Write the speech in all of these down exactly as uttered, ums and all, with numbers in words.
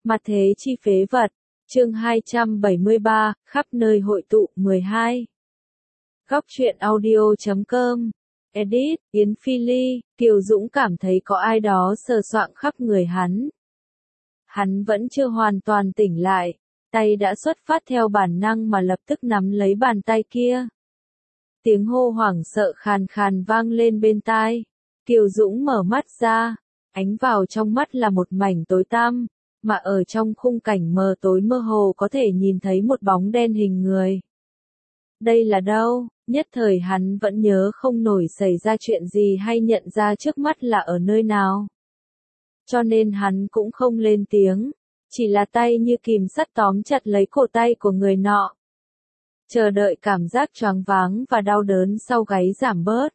Mặt thế chi phế vật, chương hai trăm bảy mươi ba, khắp nơi hội tụ mười hai. Góc truyện audio chấm com, edit, Yến Phi Ly, Kiều Dũng cảm thấy có ai đó sờ soạng khắp người hắn. Hắn vẫn chưa hoàn toàn tỉnh lại, tay đã xuất phát theo bản năng mà lập tức nắm lấy bàn tay kia. Tiếng hô hoảng sợ khàn khàn vang lên bên tai. Kiều Dũng mở mắt ra, ánh vào trong mắt là một mảnh tối tăm, mà ở trong khung cảnh mờ tối mơ hồ có thể nhìn thấy một bóng đen hình người. Đây là đâu? Nhất thời hắn vẫn nhớ không nổi xảy ra chuyện gì hay nhận ra trước mắt là ở nơi nào. Cho nên hắn cũng không lên tiếng, chỉ là tay như kìm sắt tóm chặt lấy cổ tay của người nọ. Chờ đợi cảm giác choáng váng và đau đớn sau gáy giảm bớt.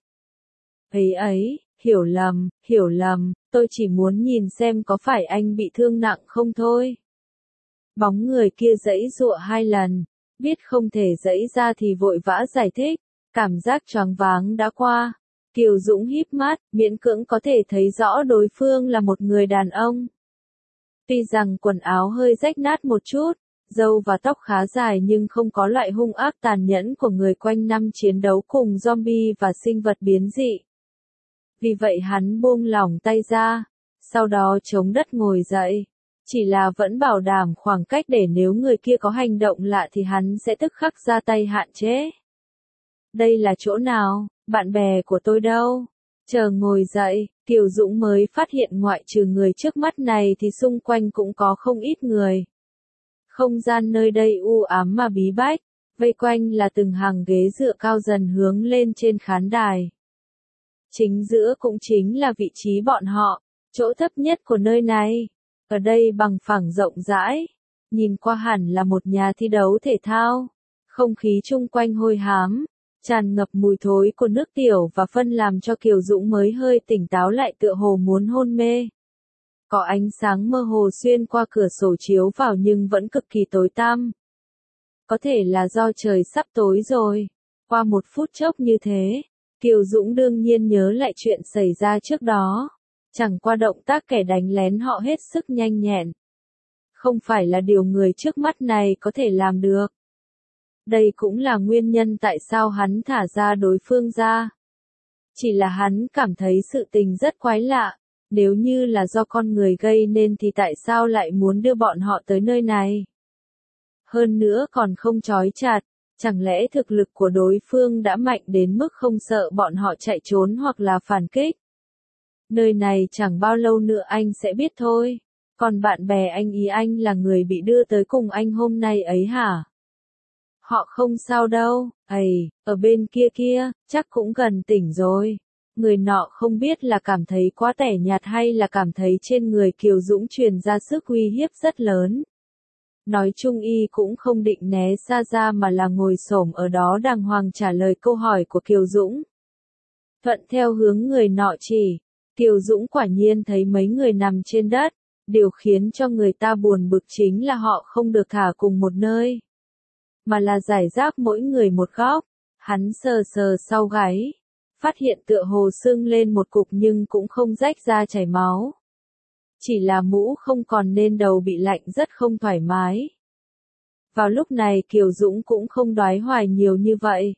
Ấy ấy, hiểu lầm, hiểu lầm, tôi chỉ muốn nhìn xem có phải anh bị thương nặng không thôi. Bóng người kia giãy giụa hai lần, biết không thể giãy ra thì vội vã giải thích, cảm giác choáng váng đã qua. Kiều Dũng híp mắt, miễn cưỡng có thể thấy rõ đối phương là một người đàn ông. Tuy rằng quần áo hơi rách nát một chút, râu và tóc khá dài nhưng không có loại hung ác tàn nhẫn của người quanh năm chiến đấu cùng zombie và sinh vật biến dị. Vì vậy hắn buông lỏng tay ra, sau đó chống đất ngồi dậy. Chỉ là vẫn bảo đảm khoảng cách để nếu người kia có hành động lạ thì hắn sẽ tức khắc ra tay hạn chế. Đây là chỗ nào? Bạn bè của tôi đâu? Chờ ngồi dậy, Kiều Dũng mới phát hiện ngoại trừ người trước mắt này thì xung quanh cũng có không ít người. Không gian nơi đây u ám mà bí bách, vây quanh là từng hàng ghế dựa cao dần hướng lên trên khán đài. Chính giữa cũng chính là vị trí bọn họ, chỗ thấp nhất của nơi này. Ở đây bằng phẳng rộng rãi, nhìn qua hẳn là một nhà thi đấu thể thao. Không khí chung quanh hôi hám, tràn ngập mùi thối của nước tiểu và phân làm cho Kiều Dũng mới hơi tỉnh táo lại tựa hồ muốn hôn mê. Có ánh sáng mơ hồ xuyên qua cửa sổ chiếu vào nhưng vẫn cực kỳ tối tăm. Có thể là do trời sắp tối rồi. Qua một phút chốc như thế, Kiều Dũng đương nhiên nhớ lại chuyện xảy ra trước đó. Chẳng qua động tác kẻ đánh lén họ hết sức nhanh nhẹn. Không phải là điều người trước mắt này có thể làm được. Đây cũng là nguyên nhân tại sao hắn thả ra đối phương ra. Chỉ là hắn cảm thấy sự tình rất quái lạ. Nếu như là do con người gây nên thì tại sao lại muốn đưa bọn họ tới nơi này? Hơn nữa còn không trói chặt, chẳng lẽ thực lực của đối phương đã mạnh đến mức không sợ bọn họ chạy trốn hoặc là phản kích? Nơi này chẳng bao lâu nữa anh sẽ biết thôi. Còn bạn bè anh ý anh là người bị đưa tới cùng anh hôm nay ấy hả? Họ không sao đâu, ầy, ở bên kia kia, chắc cũng gần tỉnh rồi. Người nọ không biết là cảm thấy quá tẻ nhạt hay là cảm thấy trên người Kiều Dũng truyền ra sức uy hiếp rất lớn. Nói chung y cũng không định né xa ra mà là ngồi xổm ở đó đàng hoàng trả lời câu hỏi của Kiều Dũng. Thuận theo hướng người nọ chỉ, Kiều Dũng quả nhiên thấy mấy người nằm trên đất. Điều khiến cho người ta buồn bực chính là họ không được thả cùng một nơi, mà là rải rác mỗi người một góc. Hắn sờ sờ sau gáy, phát hiện tựa hồ sưng lên một cục nhưng cũng không rách ra chảy máu. Chỉ là mũ không còn nên đầu bị lạnh rất không thoải mái. Vào lúc này Kiều Dũng cũng không đoái hoài nhiều như vậy.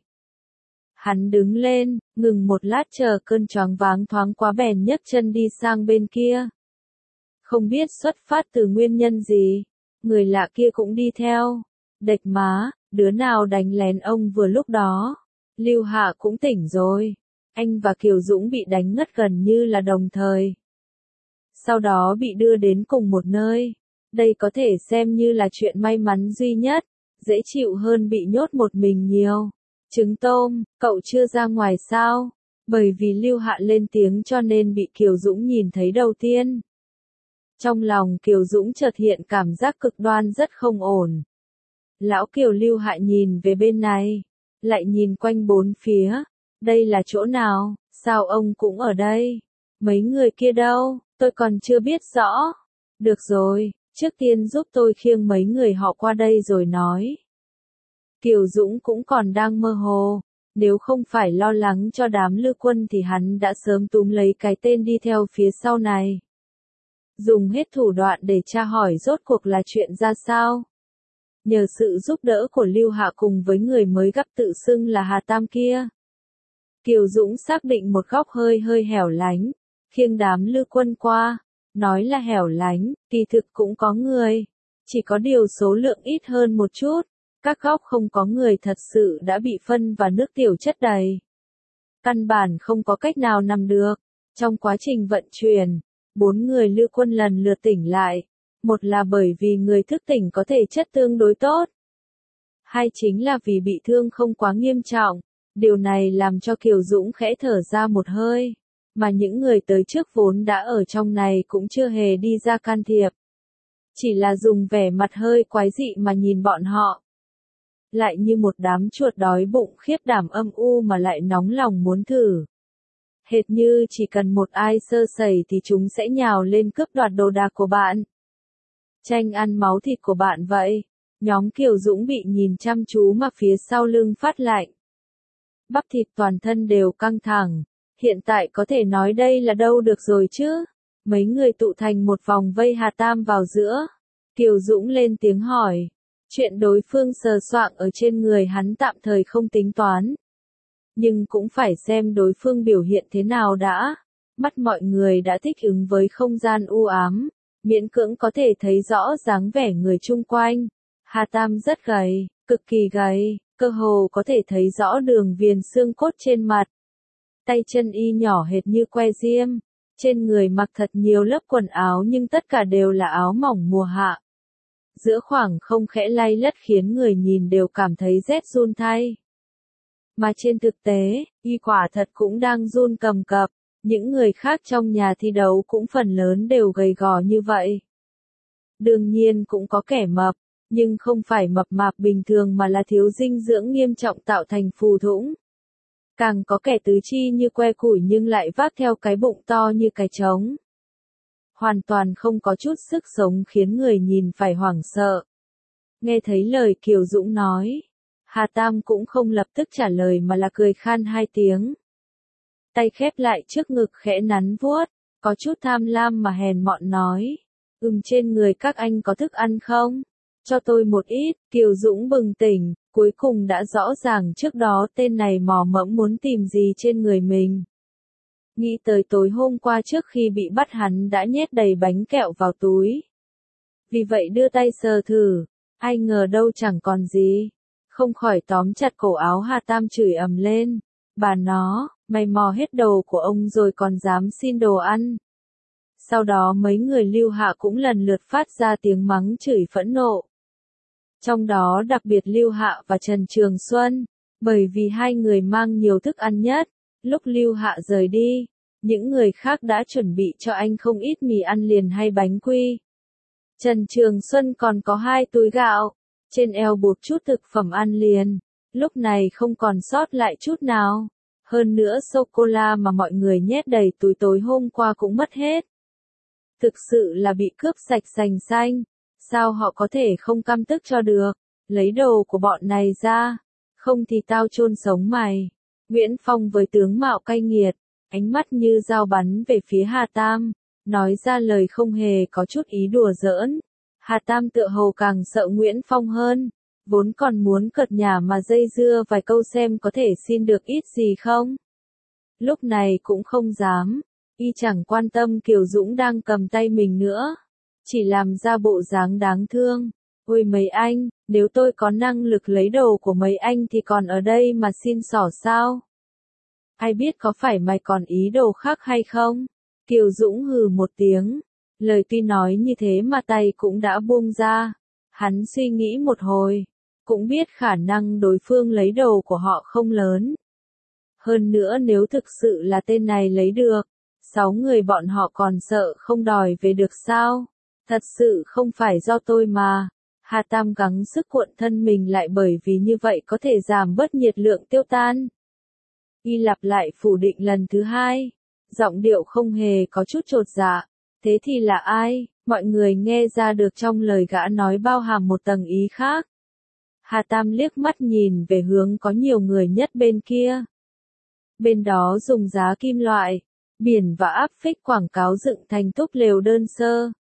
Hắn đứng lên, ngừng một lát chờ cơn choáng váng thoáng quá bèn nhấc chân đi sang bên kia. Không biết xuất phát từ nguyên nhân gì, người lạ kia cũng đi theo. Đệch má, đứa nào đánh lén ông vừa lúc đó? Lưu Hạ cũng tỉnh rồi. Anh và Kiều Dũng bị đánh ngất gần như là đồng thời. Sau đó bị đưa đến cùng một nơi. Đây có thể xem như là chuyện may mắn duy nhất, dễ chịu hơn bị nhốt một mình nhiều. Trứng tôm, cậu chưa ra ngoài sao? Bởi vì Lưu Hạ lên tiếng cho nên bị Kiều Dũng nhìn thấy đầu tiên. Trong lòng Kiều Dũng chợt hiện cảm giác cực đoan rất không ổn. Lão Kiều Lưu Hạ nhìn về bên này, lại nhìn quanh bốn phía. Đây là chỗ nào? Sao ông cũng ở đây? Mấy người kia đâu? Tôi còn chưa biết rõ. Được rồi, trước tiên giúp tôi khiêng mấy người họ qua đây rồi nói. Kiều Dũng cũng còn đang mơ hồ. Nếu không phải lo lắng cho đám Lư Quân thì hắn đã sớm túm lấy cái tên đi theo phía sau này. dùng hết thủ đoạn để tra hỏi rốt cuộc là chuyện ra sao. Nhờ sự giúp đỡ của Lưu Hạ cùng với người mới gặp tự xưng là Hà Tam kia, Kiều Dũng xác định một góc hơi hơi hẻo lánh, khiêng đám Lư Quân qua, nói là hẻo lánh, kỳ thực cũng có người, chỉ có điều số lượng ít hơn một chút, các góc không có người thật sự đã bị phân và nước tiểu chất đầy. Căn bản không có cách nào nằm được. Trong quá trình vận chuyển, bốn người Lư Quân lần lượt tỉnh lại, một là bởi vì người thức tỉnh có thể chất tương đối tốt, hai chính là vì bị thương không quá nghiêm trọng. Điều này làm cho Kiều Dũng khẽ thở ra một hơi, mà những người tới trước vốn đã ở trong này cũng chưa hề đi ra can thiệp. Chỉ là dùng vẻ mặt hơi quái dị mà nhìn bọn họ. Lại như một đám chuột đói bụng khiếp đảm âm u mà lại nóng lòng muốn thử. Hệt như chỉ cần một ai sơ sẩy thì chúng sẽ nhào lên cướp đoạt đồ đạc của bạn. Tranh ăn máu thịt của bạn vậy. Nhóm Kiều Dũng bị nhìn chăm chú mà phía sau lưng phát lạnh. Bắp thịt toàn thân đều căng thẳng. Hiện tại có thể nói đây là đâu được rồi chứ. Mấy người tụ thành một vòng vây Hà Tam vào giữa. Kiều Dũng lên tiếng hỏi. Chuyện đối phương sờ soạng ở trên người hắn tạm thời không tính toán. Nhưng cũng phải xem đối phương biểu hiện thế nào đã. Mắt mọi người đã thích ứng với không gian u ám. Miễn cưỡng có thể thấy rõ dáng vẻ người chung quanh. Hà Tam rất gầy, cực kỳ gầy, cơ hồ có thể thấy rõ đường viền xương cốt trên mặt. Tay chân y nhỏ hệt như que diêm. Trên người mặc thật nhiều lớp quần áo nhưng tất cả đều là áo mỏng mùa hạ. Giữa khoảng không khẽ lay lất khiến người nhìn đều cảm thấy rét run thay. Mà trên thực tế, y quả thật cũng đang run cầm cập. Những người khác trong nhà thi đấu cũng phần lớn đều gầy gò như vậy. Đương nhiên cũng có kẻ mập, nhưng không phải mập mạp bình thường mà là thiếu dinh dưỡng nghiêm trọng tạo thành phù thủng. Càng có kẻ tứ chi như que củi nhưng lại vác theo cái bụng to như cái trống. Hoàn toàn không có chút sức sống khiến người nhìn phải hoảng sợ. Nghe thấy lời Kiều Dũng nói, Hà Tam cũng không lập tức trả lời mà là cười khan hai tiếng. Tay khép lại trước ngực khẽ nắn vuốt, có chút tham lam mà hèn mọn nói. Ừm, trên người các anh có thức ăn không? Cho tôi một ít. Kiều Dũng bừng tỉnh, cuối cùng đã rõ ràng trước đó tên này mò mẫm muốn tìm gì trên người mình. Nghĩ tới tối hôm qua trước khi bị bắt hắn đã nhét đầy bánh kẹo vào túi. Vì vậy đưa tay sờ thử, ai ngờ đâu chẳng còn gì. Không khỏi tóm chặt cổ áo Hà Tam chửi ầm lên. Bà nó, mày mò hết đồ của ông rồi còn dám xin đồ ăn. Sau đó mấy người Lưu Hạ cũng lần lượt phát ra tiếng mắng chửi phẫn nộ. Trong đó đặc biệt Lưu Hạ và Trần Trường Xuân, bởi vì hai người mang nhiều thức ăn nhất. Lúc Lưu Hạ rời đi, những người khác đã chuẩn bị cho anh không ít mì ăn liền hay bánh quy. Trần Trường Xuân còn có hai túi gạo, trên eo buộc chút thực phẩm ăn liền, lúc này không còn sót lại chút nào. Hơn nữa sô-cô-la mà mọi người nhét đầy túi tối hôm qua cũng mất hết. Thực sự là bị cướp sạch sành xanh, sao họ có thể không căm tức cho được, lấy đồ của bọn này ra, không thì tao chôn sống mày. Nguyễn Phong với tướng mạo cay nghiệt, ánh mắt như dao bắn về phía Hà Tam, nói ra lời không hề có chút ý đùa giỡn. Hà Tam tựa hồ càng sợ Nguyễn Phong hơn, vốn còn muốn cợt nhả mà dây dưa vài câu xem có thể xin được ít gì không. Lúc này cũng không dám, y chẳng quan tâm Kiều Dũng đang cầm tay mình nữa, chỉ làm ra bộ dáng đáng thương. Ôi mấy anh, nếu tôi có năng lực lấy đồ của mấy anh thì còn ở đây mà xin xỏ sao? Ai biết có phải mày còn ý đồ khác hay không? Kiều Dũng hừ một tiếng, lời tuy nói như thế mà tay cũng đã buông ra. Hắn suy nghĩ một hồi, cũng biết khả năng đối phương lấy đồ của họ không lớn. Hơn nữa nếu thực sự là tên này lấy được, sáu người bọn họ còn sợ không đòi về được sao? Thật sự không phải do tôi mà. Hà Tam gắng sức cuộn thân mình lại bởi vì như vậy có thể giảm bớt nhiệt lượng tiêu tan. Y lặp lại phủ định lần thứ hai, giọng điệu không hề có chút chột dạ. Thế thì là ai? Mọi người nghe ra được trong lời gã nói bao hàm một tầng ý khác. Hà Tam liếc mắt nhìn về hướng có nhiều người nhất bên kia. Bên đó dùng giá kim loại, biển và áp phích quảng cáo dựng thành túp lều đơn sơ.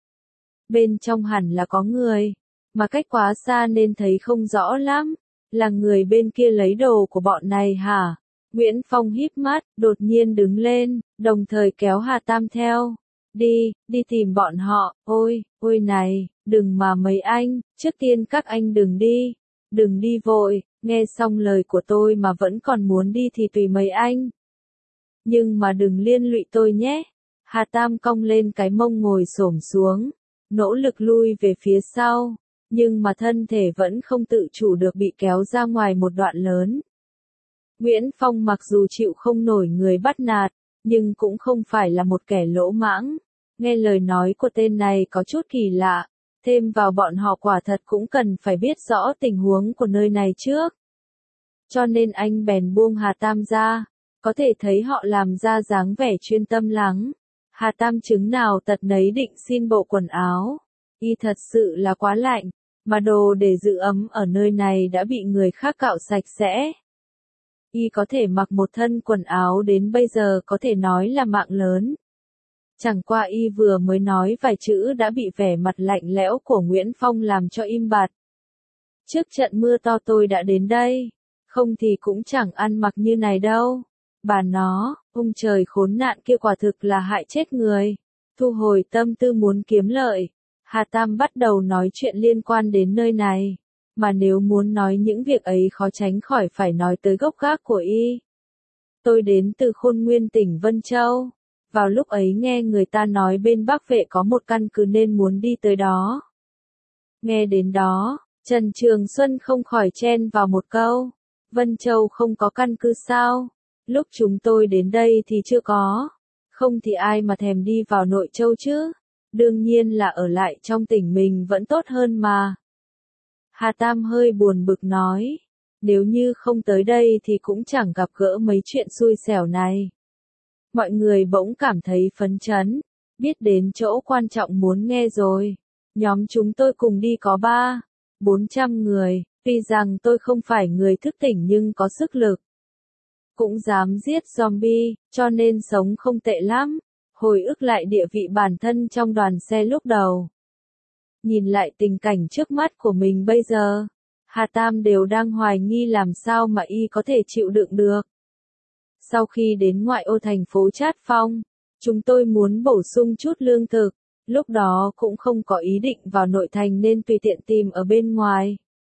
Bên trong hẳn là có người, mà cách quá xa nên thấy không rõ lắm. Là người bên kia lấy đồ của bọn này hả? Nguyễn Phong híp mắt, đột nhiên đứng lên, đồng thời kéo Hà Tam theo. Đi, đi tìm bọn họ, ôi, ôi này, đừng mà mấy anh, trước tiên các anh đừng đi, đừng đi vội, nghe xong lời của tôi mà vẫn còn muốn đi thì tùy mấy anh. Nhưng mà đừng liên lụy tôi nhé. Hà Tam cong lên cái mông ngồi xổm xuống, nỗ lực lui về phía sau, nhưng mà thân thể vẫn không tự chủ được bị kéo ra ngoài một đoạn lớn. Nguyễn Phong mặc dù chịu không nổi người bắt nạt, nhưng cũng không phải là một kẻ lỗ mãng. Nghe lời nói của tên này có chút kỳ lạ, thêm vào bọn họ quả thật cũng cần phải biết rõ tình huống của nơi này trước. Cho nên anh bèn buông Hà Tam ra, có thể thấy họ làm ra dáng vẻ chuyên tâm lắng. Hà Tam chứng nào tật nấy định xin bộ quần áo. Y thật sự là quá lạnh, mà đồ để giữ ấm ở nơi này đã bị người khác cạo sạch sẽ. Y có thể mặc một thân quần áo đến bây giờ có thể nói là mạng lớn. Chẳng qua Y vừa mới nói vài chữ đã bị vẻ mặt lạnh lẽo của Nguyễn Phong làm cho im bặt. Trước trận mưa to tôi đã đến đây, không thì cũng chẳng ăn mặc như này đâu. Bà nó, ông trời khốn nạn kia quả thực là hại chết người. Thu hồi tâm tư muốn kiếm lợi, Hà Tam bắt đầu nói chuyện liên quan đến nơi này. Mà nếu muốn nói những việc ấy khó tránh khỏi phải nói tới gốc gác của Y. Tôi đến từ Khôn Nguyên tỉnh Vân Châu. Vào lúc ấy nghe người ta nói bên Bắc Vệ có một căn cứ nên muốn đi tới đó. Nghe đến đó, Trần Trường Xuân không khỏi chen vào một câu. Vân Châu không có căn cứ sao? Lúc chúng tôi đến đây thì chưa có. Không thì ai mà thèm đi vào Nội Châu chứ? Đương nhiên là ở lại trong tỉnh mình vẫn tốt hơn mà. Hà Tam hơi buồn bực nói. Nếu như không tới đây thì cũng chẳng gặp gỡ mấy chuyện xui xẻo này. Mọi người bỗng cảm thấy phấn chấn. Biết đến chỗ quan trọng muốn nghe rồi. Nhóm chúng tôi cùng đi có ba, bốn trăm người. Tuy rằng tôi không phải người thức tỉnh nhưng có sức lực. Cũng dám giết zombie, cho nên sống không tệ lắm. Hồi ức lại địa vị bản thân trong đoàn xe lúc đầu. Nhìn lại tình cảnh trước mắt của mình bây giờ, Hà Tam đều đang hoài nghi làm sao mà Y có thể chịu đựng được. Sau khi đến ngoại ô thành phố Trát Phong, chúng tôi muốn bổ sung chút lương thực, lúc đó cũng không có ý định vào nội thành nên tùy tiện tìm ở bên ngoài.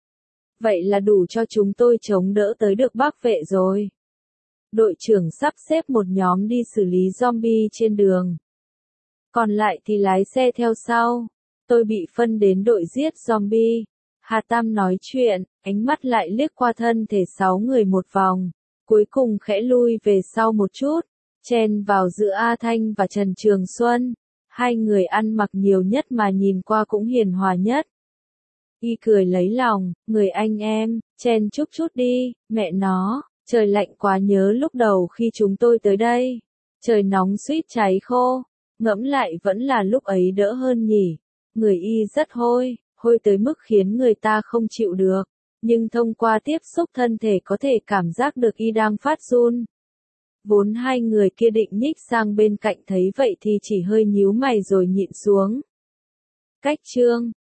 Vậy là đủ cho chúng tôi chống đỡ tới được Bắc Vệ rồi. Đội trưởng sắp xếp một nhóm đi xử lý zombie trên đường. Còn lại thì lái xe theo sau. Tôi bị phân đến đội giết zombie. Hà Tam nói chuyện, ánh mắt lại liếc qua thân thể sáu người một vòng. Cuối cùng khẽ lui về sau một chút, chen vào giữa A Thanh và Trần Trường Xuân. Hai người ăn mặc nhiều nhất mà nhìn qua cũng hiền hòa nhất. Y cười lấy lòng, người anh em, chen chúc chút đi, mẹ nó, trời lạnh quá nhớ lúc đầu khi chúng tôi tới đây. Trời nóng suýt cháy khô, ngẫm lại vẫn là lúc ấy đỡ hơn nhỉ. Người Y rất hôi, hôi tới mức khiến người ta không chịu được. Nhưng thông qua tiếp xúc thân thể có thể cảm giác được Y đang phát run. Vốn hai người kia định nhích sang bên cạnh thấy vậy thì chỉ hơi nhíu mày rồi nhịn xuống. Cách chương